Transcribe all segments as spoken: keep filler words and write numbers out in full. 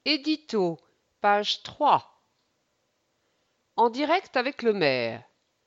Édito, page trois. En direct avec le maire.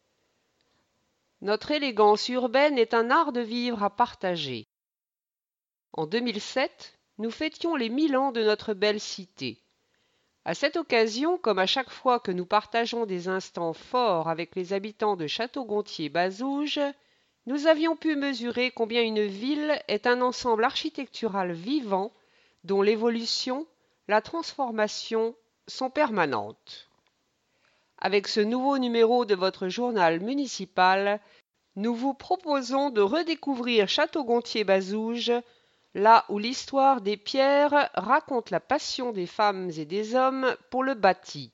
Notre élégance urbaine est un art de vivre à partager. En deux mille sept, nous fêtions les mille ans de notre belle cité. À cette occasion, comme à chaque fois que nous partageons des instants forts avec les habitants de Château-Gontier-Bazouges, nous avions pu mesurer combien une ville est un ensemble architectural vivant dont l'évolution, la transformation sont permanentes. Avec ce nouveau numéro de votre journal municipal, nous vous proposons de redécouvrir Château-Gontier-Bazouges, là où l'histoire des pierres raconte la passion des femmes et des hommes pour le bâti.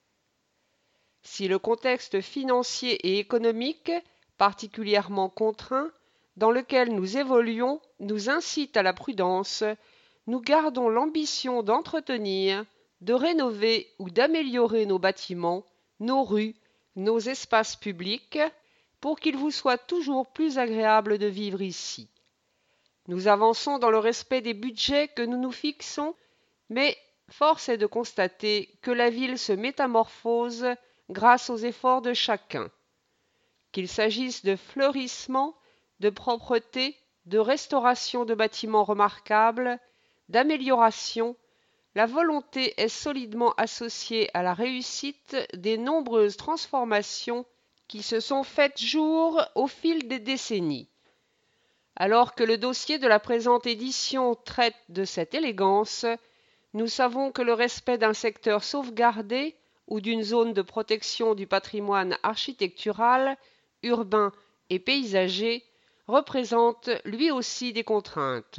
Si le contexte financier et économique, particulièrement contraint, dans lequel nous évoluons, nous incite à la prudence, nous gardons l'ambition d'entretenir, de rénover ou d'améliorer nos bâtiments, nos rues, nos espaces publics, pour qu'il vous soit toujours plus agréable de vivre ici. Nous avançons dans le respect des budgets que nous nous fixons, mais force est de constater que la ville se métamorphose grâce aux efforts de chacun. Qu'il s'agisse de fleurissement, de propreté, de restauration de bâtiments remarquables, d'amélioration, la volonté est solidement associée à la réussite des nombreuses transformations qui se sont faites jour au fil des décennies. Alors que le dossier de la présente édition traite de cette élégance, nous savons que le respect d'un secteur sauvegardé ou d'une zone de protection du patrimoine architectural, urbain et paysager représente lui aussi des contraintes.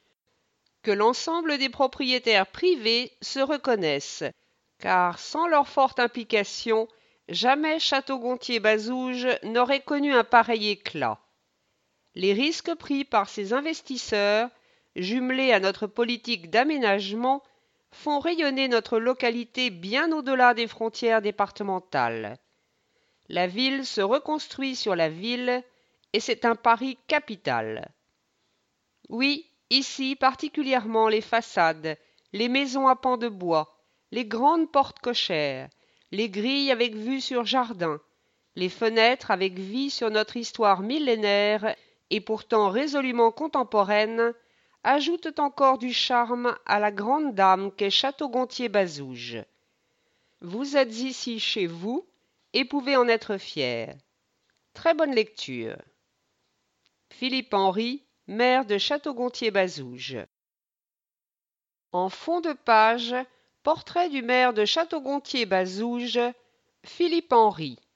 Que l'ensemble des propriétaires privés se reconnaissent, car sans leur forte implication, jamais Château-Gontier-Bazouges n'aurait connu un pareil éclat. Les risques pris par ces investisseurs, jumelés à notre politique d'aménagement, font rayonner notre localité bien au-delà des frontières départementales. La ville se reconstruit sur la ville, et c'est un pari capital. Oui, ici particulièrement les façades, les maisons à pans de bois, les grandes portes cochères, les grilles avec vue sur jardin, les fenêtres avec vue sur notre histoire millénaire et pourtant résolument contemporaine, ajoutent encore du charme à la grande dame qu'est Château-Gontier-Bazouges. Vous êtes ici chez vous et pouvez en être fiers. Très bonne lecture. Philippe Henry, maire de Château-Gontier-Bazouges. En fond de page, portrait du maire de Château-Gontier-Bazouges, Philippe Henry.